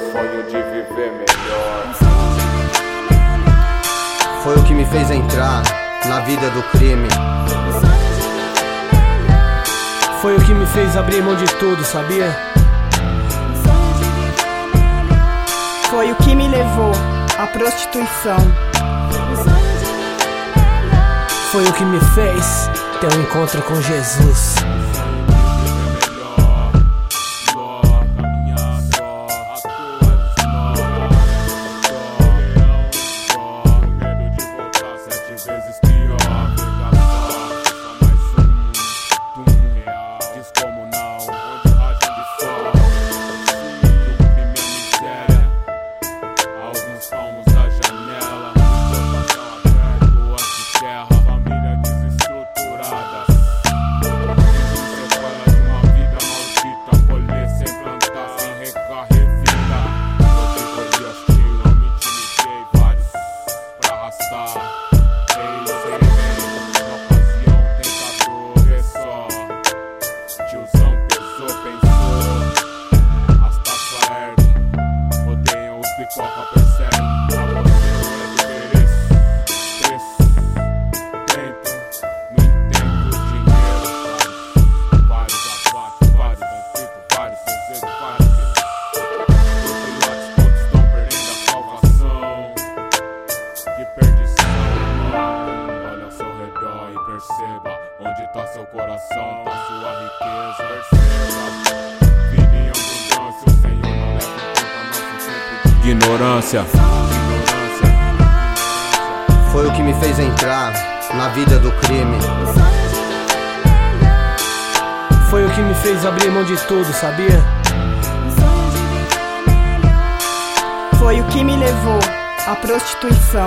sonho de viver melhor. Foi o que me fez entrar na vida do crime. Foi o que me fez abrir mão de tudo, sabia? Foi o que me levou à prostituição. Foi o que me fez ter um encontro com Jesus. Perceba onde tá seu coração, tá sua riqueza. Perceba, vida em abundância, o Senhor não leva em conta nosso tempo de ignorância. Foi o que me fez entrar na vida do crime. Foi o que me fez abrir mão de tudo, sabia? Foi o que me levou à prostituição.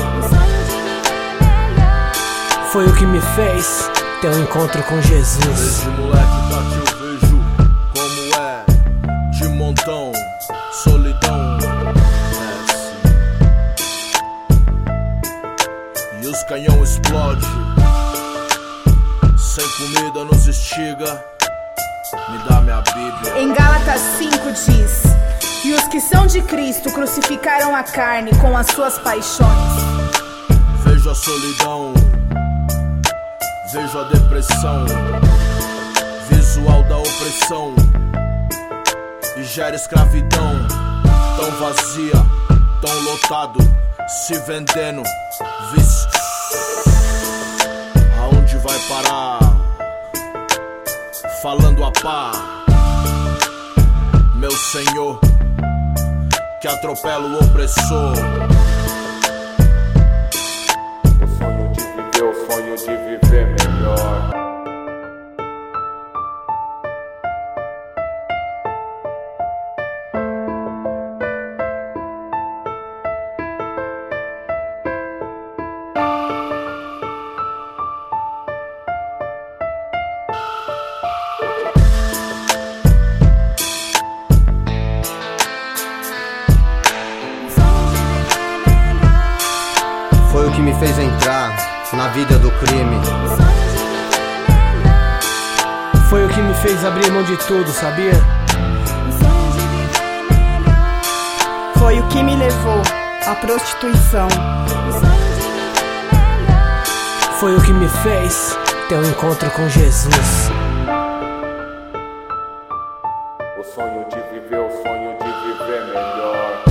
Foi o que me fez ter um encontro com Jesus. Desde moleque, Tati, eu vejo como é de montão, solidão desce e os canhão explode. Sem comida nos instiga, me dá minha Bíblia. Em Gálatas 5 diz: e os que são de Cristo crucificaram a carne com as suas paixões. Vejo a solidão, vejo a depressão, visual da opressão, e gera escravidão. Tão vazia, tão lotado, se vendendo, vício. Aonde vai parar? Falando a pá, meu Senhor, que atropela o opressor. O sonho de viver melhor. Foi o que me fez entrar na vida do crime. Foi o que me fez abrir mão de tudo, sabia? Foi o que me levou à prostituição. Foi o que me fez ter um encontro com Jesus. O sonho de viver melhor.